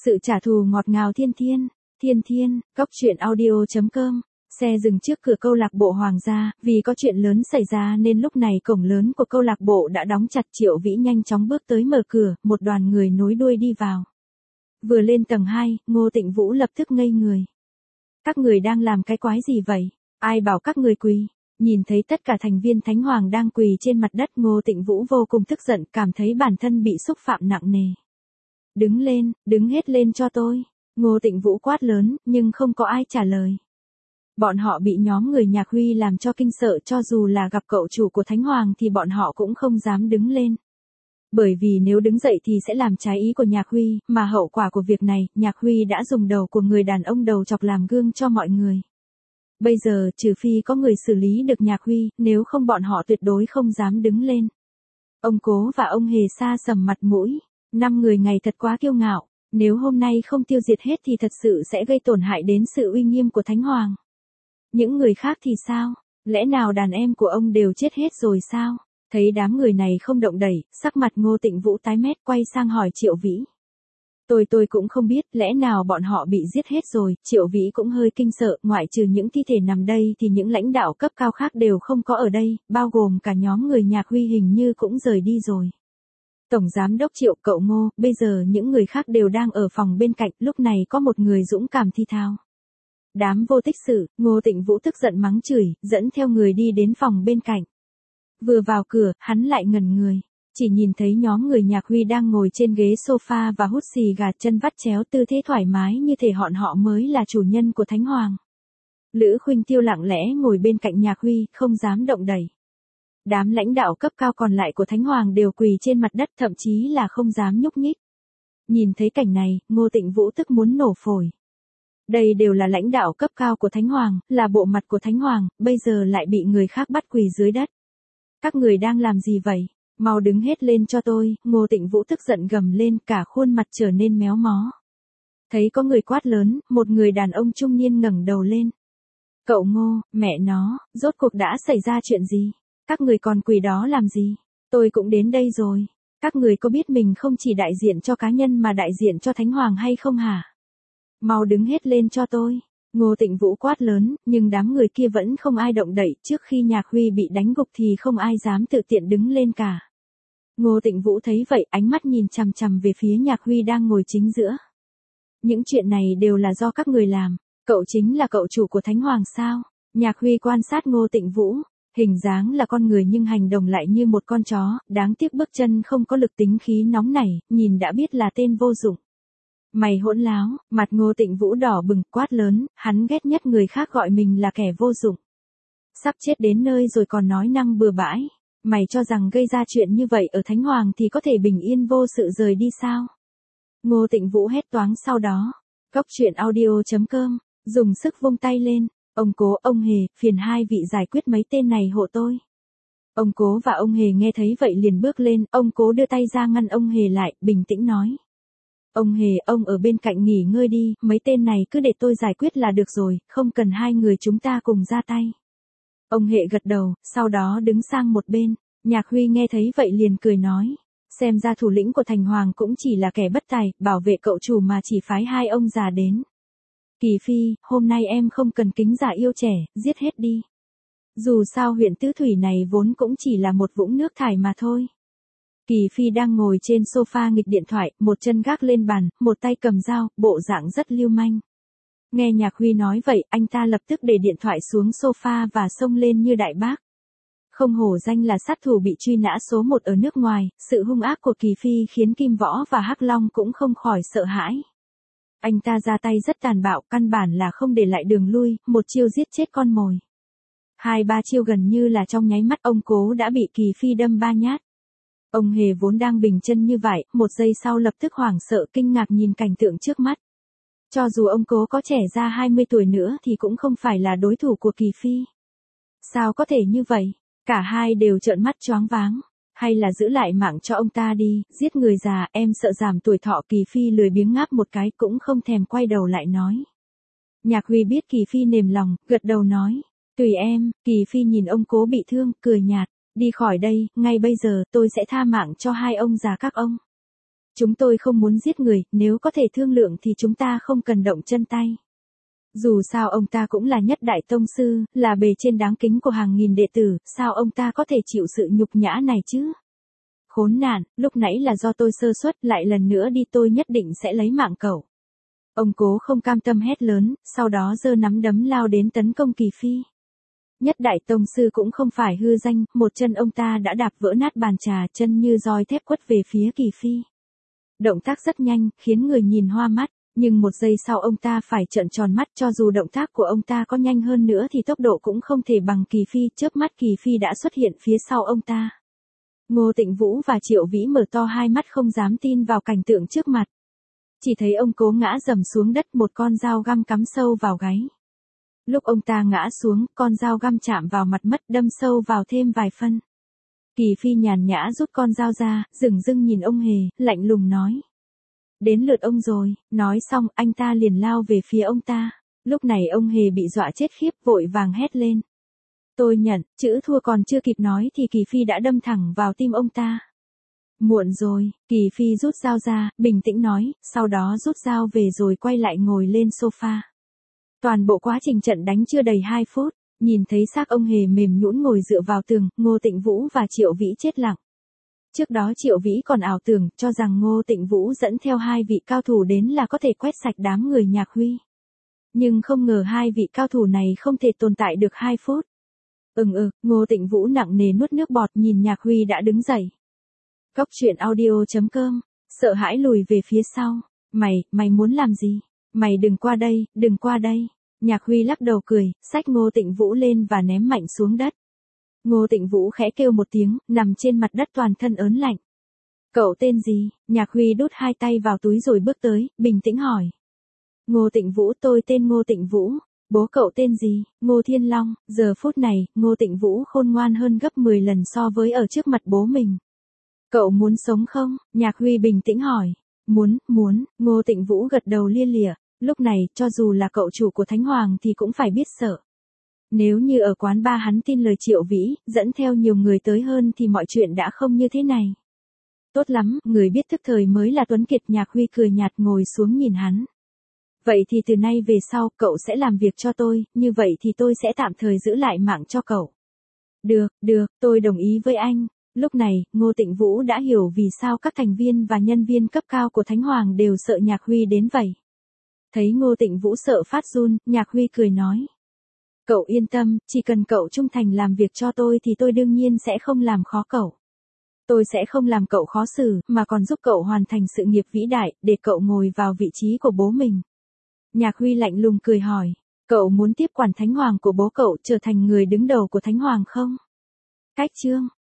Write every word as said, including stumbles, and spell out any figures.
Sự trả thù ngọt ngào thiên thiên, thiên thiên, góc truyện audio.com. Xe dừng trước cửa câu lạc bộ Hoàng gia, vì có chuyện lớn xảy ra nên lúc này cổng lớn của câu lạc bộ đã đóng chặt. Triệu Vĩ nhanh chóng bước tới mở cửa, một đoàn người nối đuôi đi vào. Vừa lên tầng hai, Ngô Tịnh Vũ lập tức ngây người. Các người đang làm cái quái gì vậy? Ai bảo các người quỳ? Nhìn thấy tất cả thành viên Thánh Hoàng đang quỳ trên mặt đất, Ngô Tịnh Vũ vô cùng tức giận, cảm thấy bản thân bị xúc phạm nặng nề. Đứng lên, đứng hết lên cho tôi. Ngô Tịnh Vũ quát lớn, nhưng không có ai trả lời. Bọn họ bị nhóm người Nhạc Huy làm cho kinh sợ, cho dù là gặp cậu chủ của Thánh Hoàng thì bọn họ cũng không dám đứng lên. Bởi vì nếu đứng dậy thì sẽ làm trái ý của Nhạc Huy, mà hậu quả của việc này, Nhạc Huy đã dùng đầu của người đàn ông đầu chọc làm gương cho mọi người. Bây giờ, trừ phi có người xử lý được Nhạc Huy, nếu không bọn họ tuyệt đối không dám đứng lên. Ông Cố và ông Hề xa sầm mặt mũi. Năm người ngày thật quá kiêu ngạo, nếu hôm nay không tiêu diệt hết thì thật sự sẽ gây tổn hại đến sự uy nghiêm của Thánh Hoàng. Những người khác thì sao? Lẽ nào đàn em của ông đều chết hết rồi sao? Thấy đám người này không động đẩy, sắc mặt Ngô Tịnh Vũ tái mét, quay sang hỏi Triệu Vĩ. Tôi tôi cũng không biết, lẽ nào bọn họ bị giết hết rồi? Triệu Vĩ cũng hơi kinh sợ, ngoại trừ những thi thể nằm đây thì những lãnh đạo cấp cao khác đều không có ở đây, bao gồm cả nhóm người Nhạc Huy hình như cũng rời đi rồi. Tổng Giám đốc Triệu, cậu Ngô, bây giờ những người khác đều đang ở phòng bên cạnh, lúc này có một người dũng cảm thi thao. Đám vô tích sự, Ngô Tịnh Vũ tức giận mắng chửi, dẫn theo người đi đến phòng bên cạnh. Vừa vào cửa, hắn lại ngẩn người. Chỉ nhìn thấy nhóm người Nhạc Huy đang ngồi trên ghế sofa và hút xì gà, chân vắt chéo, tư thế thoải mái như thể họ họ mới là chủ nhân của Thánh Hoàng. Lữ Khuynh Tiêu lặng lẽ ngồi bên cạnh Nhạc Huy, không dám động đẩy. Đám lãnh đạo cấp cao còn lại của Thánh Hoàng đều quỳ trên mặt đất, thậm chí là không dám nhúc nhích. Nhìn thấy cảnh này, Ngô Tịnh Vũ tức muốn nổ phổi. Đây đều là lãnh đạo cấp cao của Thánh Hoàng, là bộ mặt của Thánh Hoàng, bây giờ lại bị người khác bắt quỳ dưới đất. Các người đang làm gì vậy? Mau đứng hết lên cho tôi. Ngô Tịnh Vũ tức giận gầm lên, cả khuôn mặt trở nên méo mó. Thấy có người quát lớn, một người đàn ông trung niên ngẩng đầu lên. Cậu Ngô, mẹ nó, rốt cuộc đã xảy ra chuyện gì? Các người còn quỳ đó làm gì? Tôi cũng đến đây rồi. Các người có biết mình không chỉ đại diện cho cá nhân mà đại diện cho Thánh Hoàng hay không hả? Mau đứng hết lên cho tôi. Ngô Tịnh Vũ quát lớn, nhưng đám người kia vẫn không ai động đậy. Trước khi Nhạc Huy bị đánh gục thì không ai dám tự tiện đứng lên cả. Ngô Tịnh Vũ thấy vậy, ánh mắt nhìn chằm chằm về phía Nhạc Huy đang ngồi chính giữa. Những chuyện này đều là do các người làm. Cậu chính là cậu chủ của Thánh Hoàng sao? Nhạc Huy quan sát Ngô Tịnh Vũ. Hình dáng là con người nhưng hành động lại như một con chó, đáng tiếc bước chân không có lực, tính khí nóng nảy, nhìn đã biết là tên vô dụng. Mày hỗn láo, mặt Ngô Tịnh Vũ đỏ bừng, quát lớn, hắn ghét nhất người khác gọi mình là kẻ vô dụng. Sắp chết đến nơi rồi còn nói năng bừa bãi. Mày cho rằng gây ra chuyện như vậy ở Thánh Hoàng thì có thể bình yên vô sự rời đi sao? Ngô Tịnh Vũ hét toáng sau đó. Góc truyện audio.com, dùng sức vung tay lên. Ông Cố, ông Hề, phiền hai vị giải quyết mấy tên này hộ tôi. Ông Cố và ông Hề nghe thấy vậy liền bước lên, ông Cố đưa tay ra ngăn ông Hề lại, bình tĩnh nói. Ông Hề, ông ở bên cạnh nghỉ ngơi đi, mấy tên này cứ để tôi giải quyết là được rồi, không cần hai người chúng ta cùng ra tay. Ông Hệ gật đầu, sau đó đứng sang một bên. Nhạc Huy nghe thấy vậy liền cười nói. Xem ra thủ lĩnh của Thành Hoàng cũng chỉ là kẻ bất tài, bảo vệ cậu chủ mà chỉ phái hai ông già đến. Kỳ Phi, hôm nay em không cần kính già yêu trẻ, giết hết đi. Dù sao huyện Tứ Thủy này vốn cũng chỉ là một vũng nước thải mà thôi. Kỳ Phi đang ngồi trên sofa nghịch điện thoại, một chân gác lên bàn, một tay cầm dao, bộ dạng rất lưu manh. Nghe Nhạc Huy nói vậy, anh ta lập tức để điện thoại xuống sofa và xông lên như đại bác. Không hổ danh là sát thủ bị truy nã số một ở nước ngoài, sự hung ác của Kỳ Phi khiến Kim Võ và Hắc Long cũng không khỏi sợ hãi. Anh ta ra tay rất tàn bạo, căn bản là không để lại đường lui, một chiêu giết chết con mồi. Hai ba chiêu gần như là trong nháy mắt ông Cố đã bị Kỳ Phi đâm ba nhát. Ông Hề vốn đang bình chân như vậy, một giây sau lập tức hoảng sợ kinh ngạc nhìn cảnh tượng trước mắt. Cho dù ông Cố có trẻ ra hai mươi tuổi nữa thì cũng không phải là đối thủ của Kỳ Phi. Sao có thể như vậy? Cả hai đều trợn mắt choáng váng. Hay là giữ lại mạng cho ông ta đi, giết người già, em sợ giảm tuổi thọ. Kỳ Phi lười biếng ngáp một cái cũng không thèm quay đầu lại nói. Nhạc Huy biết Kỳ Phi mềm lòng, gật đầu nói. Tùy em. Kỳ Phi nhìn ông Cố bị thương, cười nhạt. Đi khỏi đây, ngay bây giờ tôi sẽ tha mạng cho hai ông già các ông. chúng tôi không muốn giết người, nếu có thể thương lượng thì chúng ta không cần động chân tay. Dù sao ông ta cũng là nhất đại tông sư, là bề trên đáng kính của hàng nghìn đệ tử, sao ông ta có thể chịu sự nhục nhã này chứ? Khốn nạn, lúc nãy là do tôi sơ suất, lại lần nữa đi tôi nhất định sẽ lấy mạng cậu. Ông Cố không cam tâm hét lớn, sau đó giơ nắm đấm lao đến tấn công Kỳ Phi. Nhất đại tông sư cũng không phải hư danh, một chân ông ta đã đạp vỡ nát bàn trà, chân như roi thép quất về phía Kỳ Phi. Động tác rất nhanh, khiến người nhìn hoa mắt, nhưng một giây sau ông ta phải trợn tròn mắt, cho dù động tác của ông ta có nhanh hơn nữa thì tốc độ cũng không thể bằng Kỳ Phi, chớp mắt Kỳ Phi đã xuất hiện phía sau ông ta. Ngô Tịnh Vũ và Triệu Vĩ mở to hai mắt không dám tin vào cảnh tượng trước mặt. Chỉ thấy ông Cố ngã rầm xuống đất, một con dao găm cắm sâu vào gáy. Lúc ông ta ngã xuống, con dao găm chạm vào mặt mất, đâm sâu vào thêm vài phân. Kỳ Phi nhàn nhã rút con dao ra, dửng dưng nhìn ông Hề, lạnh lùng nói. Đến lượt ông rồi, nói xong, anh ta liền lao về phía ông ta. Lúc này ông Hề bị dọa chết khiếp, vội vàng hét lên. Tôi nhận, chữ thua còn chưa kịp nói thì Kỳ Phi đã đâm thẳng vào tim ông ta. Muộn rồi, Kỳ Phi rút dao ra, bình tĩnh nói, sau đó rút dao về rồi quay lại ngồi lên sofa. Toàn bộ quá trình trận đánh chưa đầy hai phút, nhìn thấy xác ông Hề mềm nhũn ngồi dựa vào tường, Ngô Tịnh Vũ và Triệu Vĩ chết lặng. Trước đó Triệu Vĩ còn ảo tưởng, cho rằng Ngô Tịnh Vũ dẫn theo hai vị cao thủ đến là có thể quét sạch đám người Nhạc Huy. Nhưng không ngờ hai vị cao thủ này không thể tồn tại được hai phút. Ừm ừ, Ngô Tịnh Vũ nặng nề nuốt nước bọt, nhìn Nhạc Huy đã đứng dậy. Cóc truyện audio chấm com, sợ hãi lùi về phía sau. Mày, mày muốn làm gì? Mày đừng qua đây, đừng qua đây. Nhạc Huy lắc đầu cười, xách Ngô Tịnh Vũ lên và ném mạnh xuống đất. Ngô Tịnh Vũ khẽ kêu một tiếng, nằm trên mặt đất toàn thân ớn lạnh. Cậu tên gì? Nhạc Huy đút hai tay vào túi rồi bước tới, bình tĩnh hỏi. Ngô Tịnh Vũ, tôi tên Ngô Tịnh Vũ. Bố cậu tên gì? Ngô Thiên Long. Giờ phút này, Ngô Tịnh Vũ khôn ngoan hơn gấp mười lần so với ở trước mặt bố mình. Cậu muốn sống không? Nhạc Huy bình tĩnh hỏi. Muốn, muốn, Ngô Tịnh Vũ gật đầu lia lịa. Lúc này, cho dù là cậu chủ của Thánh Hoàng thì cũng phải biết sợ. Nếu như ở quán ba hắn tin lời Triệu Vĩ, dẫn theo nhiều người tới hơn thì mọi chuyện đã không như thế này. Tốt lắm, người biết thức thời mới là tuấn kiệt. Nhạc Huy cười nhạt ngồi xuống nhìn hắn. Vậy thì từ nay về sau, cậu sẽ làm việc cho tôi, như vậy thì tôi sẽ tạm thời giữ lại mạng cho cậu. Được, được, tôi đồng ý với anh. Lúc này, Ngô Tịnh Vũ đã hiểu vì sao các thành viên và nhân viên cấp cao của Thánh Hoàng đều sợ Nhạc Huy đến vậy. Thấy Ngô Tịnh Vũ sợ phát run, Nhạc Huy cười nói. Cậu yên tâm, chỉ cần cậu trung thành làm việc cho tôi thì tôi đương nhiên sẽ không làm khó cậu. Tôi sẽ không làm cậu khó xử, mà còn giúp cậu hoàn thành sự nghiệp vĩ đại, để cậu ngồi vào vị trí của bố mình. Nhạc Huy lạnh lùng cười hỏi, cậu muốn tiếp quản Thánh Hoàng của bố cậu, trở thành người đứng đầu của Thánh Hoàng không? Cách chương